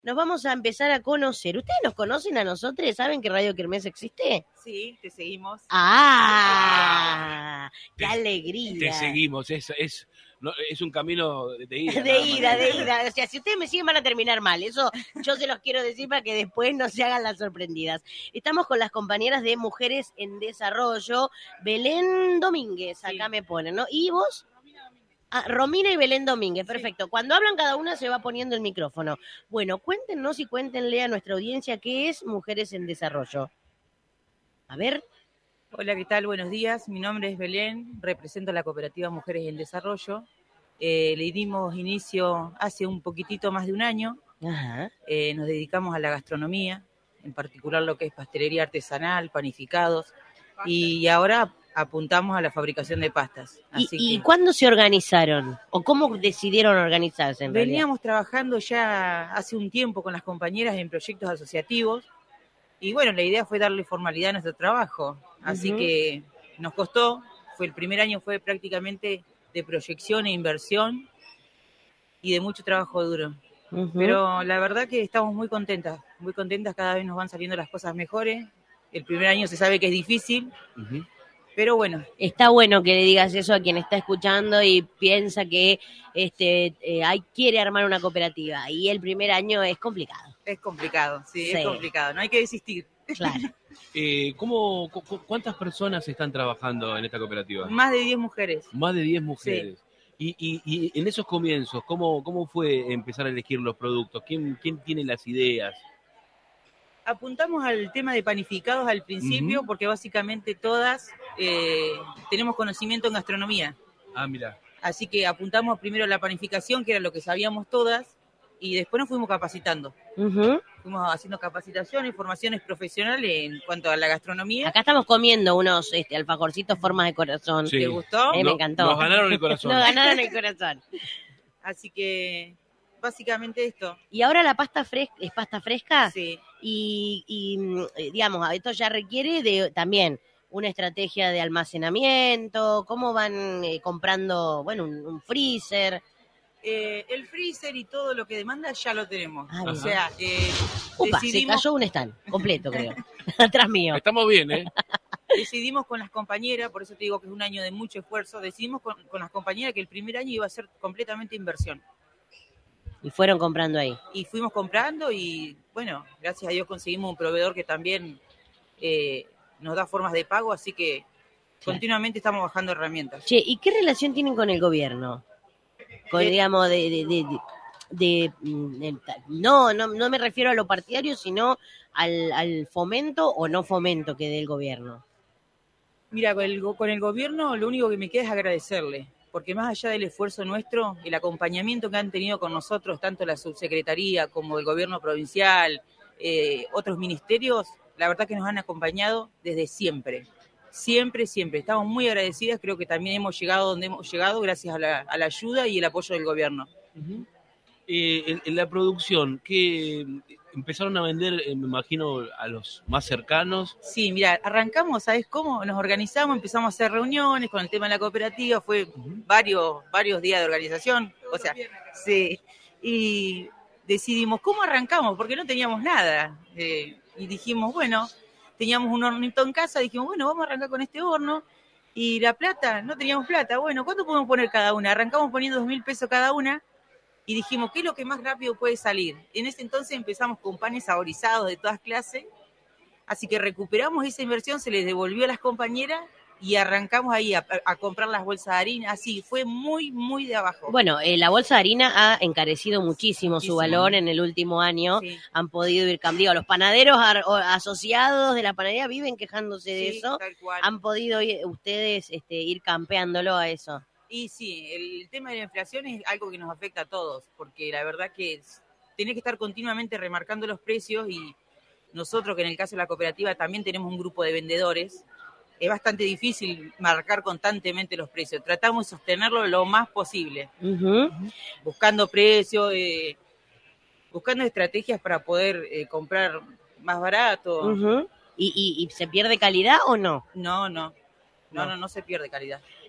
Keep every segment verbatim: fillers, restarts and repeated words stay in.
nos vamos a empezar a conocer. ¿Ustedes nos conocen a nosotros? ¿Saben que Radio Kermés existe? Sí, te seguimos. ¡Ah! ¡Qué alegría! Te seguimos, es, es, no, es un camino de ida. De ida, de ida. O sea, si ustedes me siguen van a terminar mal. Eso yo se los quiero decir para que después no se hagan las sorprendidas. Estamos con las compañeras de Mujeres en Desarrollo, Belén Domínguez, acá sí. Me ponen, ¿no? ¿Y vos? Ah, Romina y Belén Domínguez, perfecto. Sí. Cuando hablan cada una se va poniendo el micrófono. Bueno, cuéntenos y cuéntenle a nuestra audiencia qué es Mujeres en Desarrollo. A ver. Hola, ¿qué tal? Buenos días. Mi nombre es Belén, represento a la cooperativa Mujeres en Desarrollo. Eh, le dimos inicio hace un poquitito más de un año. Ajá. Eh, nos dedicamos a la gastronomía, en particular lo que es pastelería artesanal, panificados, y ahora apuntamos a la fabricación de pastas. Así ¿Y, ¿Y que, cuándo se organizaron? ¿O cómo decidieron organizarse en Veníamos realidad? trabajando ya hace un tiempo con las compañeras en proyectos asociativos, y bueno, la idea fue darle formalidad a nuestro trabajo. Así uh-huh. que nos costó, fue el primer año fue prácticamente de proyección e inversión y de mucho trabajo duro. Uh-huh. Pero la verdad que estamos muy contentas, muy contentas, cada vez nos van saliendo las cosas mejores. El primer año se sabe que es difícil, uh-huh. pero bueno. Está bueno que le digas eso a quien está escuchando y piensa que este eh, hay, quiere armar una cooperativa y el primer año es complicado. Es complicado, sí, sí. es complicado, no hay que desistir. Claro. Eh, ¿cómo, cu- ¿Cuántas personas están trabajando en esta cooperativa? Más de diez mujeres. Más de diez mujeres. Sí. Y, y, y en esos comienzos, ¿cómo, cómo fue empezar a elegir los productos? ¿Quién, quién tiene las ideas? Apuntamos al tema de panificados al principio, uh-huh. porque básicamente todas eh, tenemos conocimiento en gastronomía. Ah, mira. Así que apuntamos primero a la panificación, que era lo que sabíamos todas, y después nos fuimos capacitando. Uh-huh. Fuimos haciendo capacitaciones, formaciones profesionales en cuanto a la gastronomía. Acá estamos comiendo unos este, alfajorcitos formas de corazón. Sí. ¿Te gustó? Eh, no, me encantó. Nos ganaron el corazón. Nos ganaron el corazón. Así que, básicamente esto. ¿Y ahora la pasta fresca es pasta fresca? Sí. Y, y, digamos, esto ya requiere de también una estrategia de almacenamiento. ¿Cómo van eh, comprando, bueno, un, un freezer? Eh, el freezer y todo lo que demanda ya lo tenemos. Ah, o sea, eh, Upa, decidimos... se cayó un stand completo, creo. Atrás mío. Estamos bien, ¿eh? Decidimos con las compañeras, por eso te digo que es un año de mucho esfuerzo, decidimos con, con las compañeras que el primer año iba a ser completamente inversión. Y fueron comprando ahí. Y fuimos comprando y, bueno, gracias a Dios conseguimos un proveedor que también eh, nos da formas de pago, así que sí. Continuamente estamos bajando herramientas. Che, ¿y qué relación tienen con el gobierno? Con, digamos, de, de, de, de, de, de no, no, no me refiero a lo partidario, sino al, al fomento o no fomento que dé el gobierno. Mira, con el, con el gobierno lo único que me queda es agradecerle, porque más allá del esfuerzo nuestro, el acompañamiento que han tenido con nosotros, tanto la subsecretaría como el gobierno provincial, eh, otros ministerios, la verdad que nos han acompañado desde siempre. Siempre, siempre. Estamos muy agradecidas. Creo que también hemos llegado donde hemos llegado gracias a la, a la ayuda y el apoyo del gobierno. Uh-huh. Eh, en, en la producción, ¿qué empezaron a vender, eh, me imagino, a los más cercanos? Sí, mira, arrancamos, ¿sabes cómo? Nos organizamos, empezamos a hacer reuniones con el tema de la cooperativa. Fue uh-huh. varios, varios días de organización. O sea, sí. Y decidimos, ¿cómo arrancamos? Porque no teníamos nada. Eh, y dijimos, bueno... Teníamos un hornito en casa, dijimos, bueno, vamos a arrancar con este horno. Y la plata, no teníamos plata. Bueno, ¿cuánto podemos poner cada una? Arrancamos poniendo dos mil pesos cada una y dijimos, ¿qué es lo que más rápido puede salir? En ese entonces empezamos con panes saborizados de todas clases. Así que recuperamos esa inversión, se les devolvió a las compañeras y arrancamos ahí a, a comprar las bolsas de harina. Así, fue muy, muy de abajo. Bueno, eh, la bolsa de harina ha encarecido muchísimo, muchísimo su valor en el último año. Sí. Han podido ir cambiando. Los panaderos ar- asociados de la panadería viven quejándose sí, de eso. Tal cual. Han podido ir, ustedes este, ir campeándolo a eso. Y sí, el tema de la inflación es algo que nos afecta a todos, porque la verdad que es, tenés que estar continuamente remarcando los precios y nosotros, que en el caso de la cooperativa también tenemos un grupo de vendedores, es bastante difícil marcar constantemente los precios. Tratamos de sostenerlo lo más posible. Uh-huh. Buscando precios, eh, buscando estrategias para poder eh, comprar más barato. Uh-huh. ¿Y, y, ¿Y se pierde calidad o no? No, no. No, no, no se pierde calidad.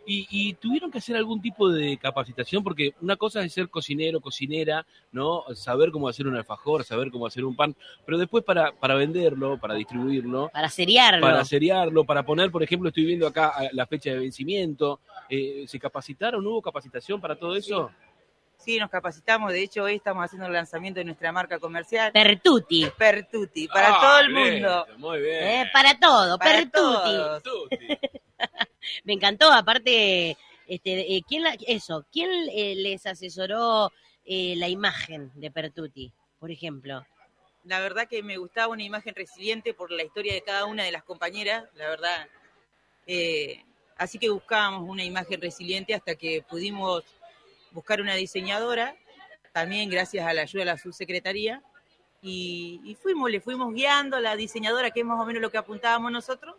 ¿Y, y tuvieron que hacer algún tipo de capacitación? Porque una cosa es ser cocinero, cocinera, ¿no? Saber cómo hacer un alfajor, saber cómo hacer un pan, pero después para, para venderlo, para distribuirlo, Para seriarlo. para seriarlo, para poner, por ejemplo, estoy viendo acá la fecha de vencimiento, eh, ¿se capacitaron? ¿Hubo capacitación para todo eso? Sí, nos capacitamos. De hecho, hoy estamos haciendo el lanzamiento de nuestra marca comercial. Pertuti. Pertuti, para Ah, todo el lindo, mundo. muy bien. Eh, para todo, Para Pertuti. todos. Tuti. Me encantó, aparte, este, eh, ¿quién la, eso, ¿quién eh, les asesoró eh, la imagen de Pertuti, por ejemplo? La verdad que me gustaba una imagen resiliente por la historia de cada una de las compañeras, la verdad. Eh, así que buscábamos una imagen resiliente hasta que pudimos buscar una diseñadora, también gracias a la ayuda de la subsecretaría, y, y fuimos, le fuimos guiando a la diseñadora, que es más o menos lo que apuntábamos nosotros,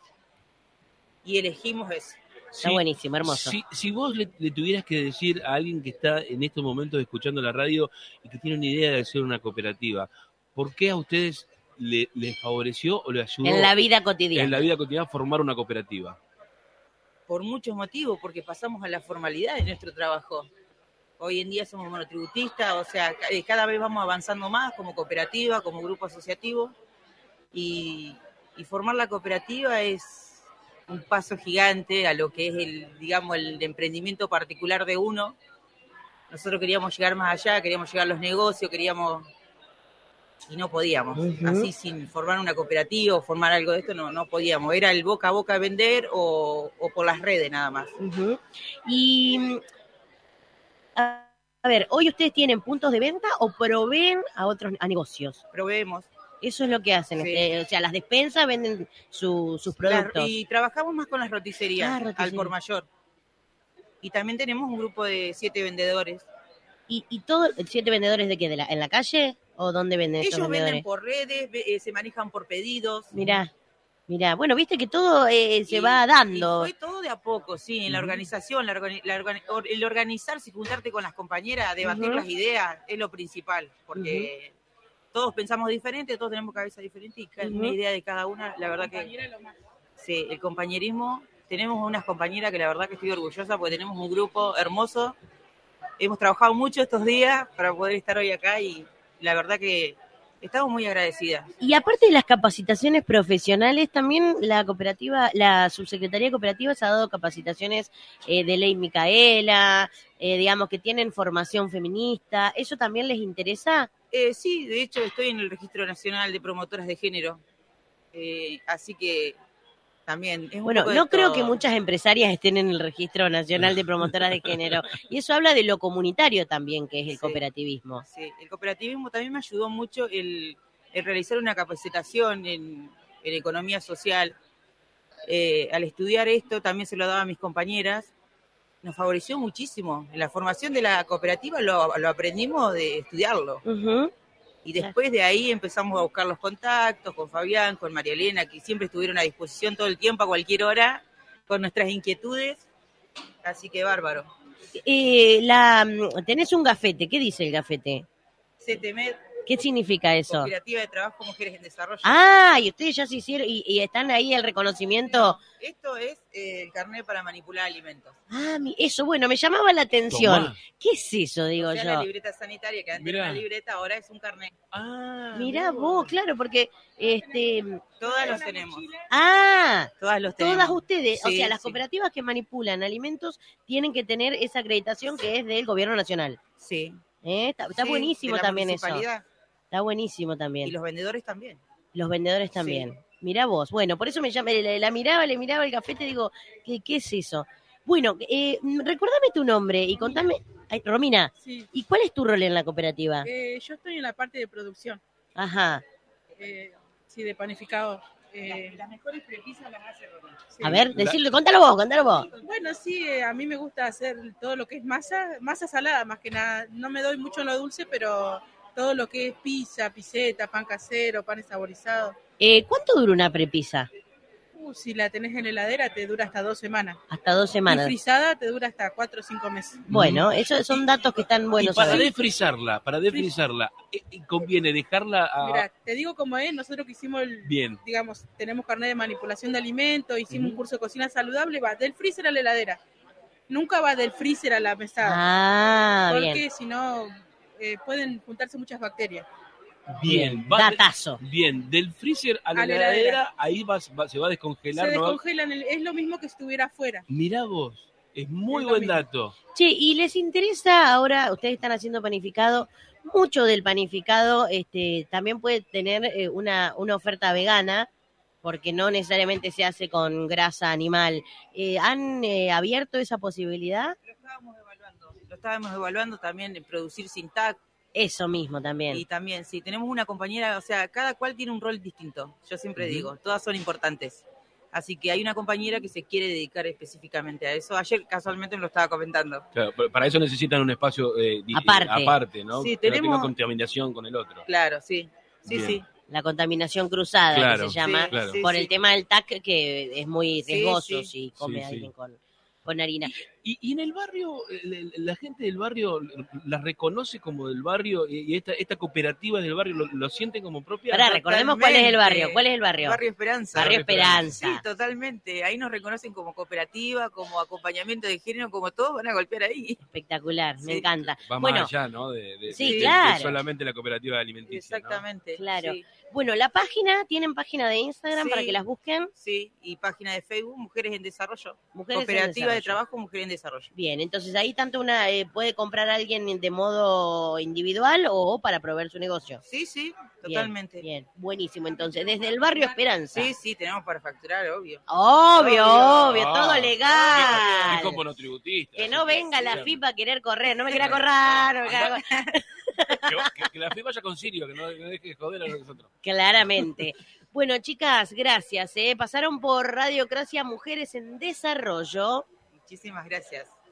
y elegimos eso. Está buenísimo, hermoso. Si, si vos le, le tuvieras que decir a alguien que está en estos momentos escuchando la radio y que tiene una idea de hacer una cooperativa, ¿por qué a ustedes le, les favoreció o le ayudó En la vida cotidiana. en la vida cotidiana formar una cooperativa? Por muchos motivos, porque pasamos a la formalidad de nuestro trabajo. Hoy en día somos monotributistas, o sea, cada vez vamos avanzando más como cooperativa, como grupo asociativo, y, y formar la cooperativa es un paso gigante a lo que es el, digamos, el emprendimiento particular de uno. Nosotros queríamos llegar más allá, queríamos llegar a los negocios, queríamos, y no podíamos. Uh-huh. Así sin formar una cooperativa o formar algo de esto, no, no podíamos. Era el boca a boca vender o, o por las redes nada más. Uh-huh. Y a, a ver, ¿hoy ustedes tienen puntos de venta o proveen a otros a negocios? Proveemos. Eso es lo que hacen, Sí. este, o sea, las despensas venden su, sus productos. La, y trabajamos más con las roticerías, Ah, roticería. al por mayor. Y también tenemos un grupo de siete vendedores. ¿Y, y todo, siete vendedores de qué? ¿De la, ¿En la calle o dónde venden estos Ellos vendedores? venden por redes, ve- eh, se manejan por pedidos. Mirá, mirá, bueno, viste que todo eh, se Y- va dando. Y fue todo de a poco, sí, en la organización, la organi- la organi- or- el organizarse y juntarte con las compañeras, debatir Ujú. las ideas, es lo principal, porque todos pensamos diferente, todos tenemos cabeza diferente y cada Ujú. una idea de cada una, la verdad que... Sí, el compañerismo, tenemos unas compañeras que la verdad que estoy orgullosa porque tenemos un grupo hermoso. Hemos trabajado mucho estos días para poder estar hoy acá y la verdad que estamos muy agradecidas. Y aparte de las capacitaciones profesionales, también la cooperativa, la subsecretaría de cooperativas ha dado capacitaciones eh, de ley Micaela, eh, digamos que tienen formación feminista. ¿Eso también les interesa? Eh, sí, de hecho estoy en el Registro Nacional de Promotoras de Género, eh, así que también es un Bueno, poco de no creo todo. que muchas empresarias estén en el Registro Nacional de Promotoras de Género. Y eso habla de lo comunitario también, que es el Sí. cooperativismo. Sí, el cooperativismo también me ayudó mucho el, el realizar una capacitación en, en economía social. Eh, al estudiar esto, también se lo daba a mis compañeras, nos favoreció muchísimo. En la formación de la cooperativa lo, lo aprendimos de estudiarlo. Ujú. Y después de ahí empezamos a buscar los contactos con Fabián, con María Elena, que siempre estuvieron a disposición todo el tiempo, a cualquier hora, con nuestras inquietudes. Así que bárbaro. Eh, la, tenés un gafete, ¿qué dice el gafete? CETEMED, ¿Qué significa eso? Cooperativa de Trabajo Mujeres en Desarrollo. Ah, y ustedes ya se hicieron, y, y están ahí el reconocimiento. No, esto es eh, el carnet para manipular alimentos. Ah, mi- eso, bueno, me llamaba la atención. Tomá. ¿Qué es eso, digo O sea, yo? la libreta sanitaria, que antes Mirá. era una libreta, ahora es un carnet. Ah, Mirá vos, claro, porque, este, Todas los tenemos. ah, Todas los tenemos. todas ustedes, o Sí, sea, las sí. cooperativas que manipulan alimentos tienen que tener esa acreditación que es del gobierno nacional. Sí. ¿Eh? Está, está Sí, buenísimo de la también eso. municipalidad. Está buenísimo también. Y los vendedores también. Los vendedores también. Mirá vos. Bueno, por eso me llama, la, la miraba, le miraba el gafete, digo, ¿qué, qué es eso? Bueno, eh, recuérdame tu nombre y contame, ay, Romina, Sí, ¿y cuál es tu rol en la cooperativa? eh, yo estoy en la parte de producción, Ajá. eh, sí, de panificador. Eh, Las mejores prepisas las hace Romina. sí. A ver, decirlo, contalo vos, contalo vos. Bueno, sí, eh, a mí me gusta hacer todo lo que es masa, masa salada más que nada. No me doy mucho en lo dulce, pero todo lo que es pizza, piseta, pan casero, panes saborizados. Eh, ¿Cuánto dura una prepisa? Uh, si la tenés en la heladera te dura hasta dos semanas. Hasta dos Y semanas. frisada te dura hasta cuatro o cinco meses. Bueno, esos son datos que están y buenos. para saber. desfrizarla, para desfrizarla, eh, eh, conviene dejarla a... Mira, te digo cómo es, nosotros que hicimos el, Bien. digamos, tenemos carnet de manipulación de alimentos, hicimos Ujú. un curso de cocina saludable, va del freezer a la heladera. nunca va del freezer a la mesada. Ah, porque bien. si no, eh, pueden juntarse muchas bacterias. Bien, va de- Datazo. bien, del freezer a la A la heladera, heladera. ahí va, va- se va a descongelar. Se ¿no? descongelan, el- es lo mismo que si estuviera afuera. Mirá vos, es muy Es lo buen mismo. dato. Che, ¿y les interesa ahora, ustedes están haciendo panificado, mucho del panificado este, también puede tener eh, una, una oferta vegana, porque no necesariamente se hace con grasa animal. Eh, ¿Han eh, abierto esa posibilidad? Lo estábamos evaluando, lo estábamos evaluando también en producir sin T A C. Eso mismo también. Y también, sí, tenemos una compañera, o sea, cada cual tiene un rol distinto, yo siempre Ujú. digo, todas son importantes. Así que hay una compañera que se quiere dedicar específicamente a eso. Ayer casualmente me lo estaba comentando. Claro, pero para eso necesitan un espacio eh, di- Aparte. eh, aparte, ¿no? Sí, Que no tenemos- tenga contaminación con el otro. Claro, sí, sí, Bien. sí. La contaminación cruzada, Claro, que se llama, sí, claro. sí, por sí. el tema del T A C, que es muy Sí, riesgoso sí. si come Sí, sí. alguien con, con harina. Y, y en el barrio, el- el- la gente del barrio la reconoce como del barrio y y esta, esta cooperativa del barrio lo, lo sienten como propia. Pará, recordemos cuál es el Totalmente. barrio. ¿Cuál es el barrio? Barrio Esperanza. Barrio Esperanza. Sí, totalmente. Ahí nos reconocen como cooperativa, como acompañamiento de género, como todos van a golpear ahí. Espectacular, me Sí. encanta. Va Bueno, más allá, ¿no? De, de- Sí, de- de- claro. de solamente la cooperativa alimenticia. ¿no? Exactamente. Claro. Sí, bueno, la página, ¿tienen página de Instagram Sí. para que las busquen? sí, y página de Facebook, Mujeres en Desarrollo. Mujeres en Cooperativa de Desarrollo. Trabajo, Mujeres en Desarrollo. Bien, entonces ahí tanto una eh, puede comprar a alguien de modo individual o para proveer su negocio. Sí, sí, Bien, totalmente. Bien, buenísimo. Entonces, desde el barrio Esperanza. Sí, sí, tenemos para facturar, obvio. Obvio, Obvio. obvio, todo Ah, legal. Es como monotributista. Que no venga la Sí. FIPA a querer correr, no me quiera correr. no me quiera correr. Que, que- que la F I vaya con Sirio, que no, que no deje de joder a nosotros. Claramente. Bueno, chicas, gracias. ¿eh? Pasaron por Radiocracia Mujeres en Desarrollo. Muchísimas gracias.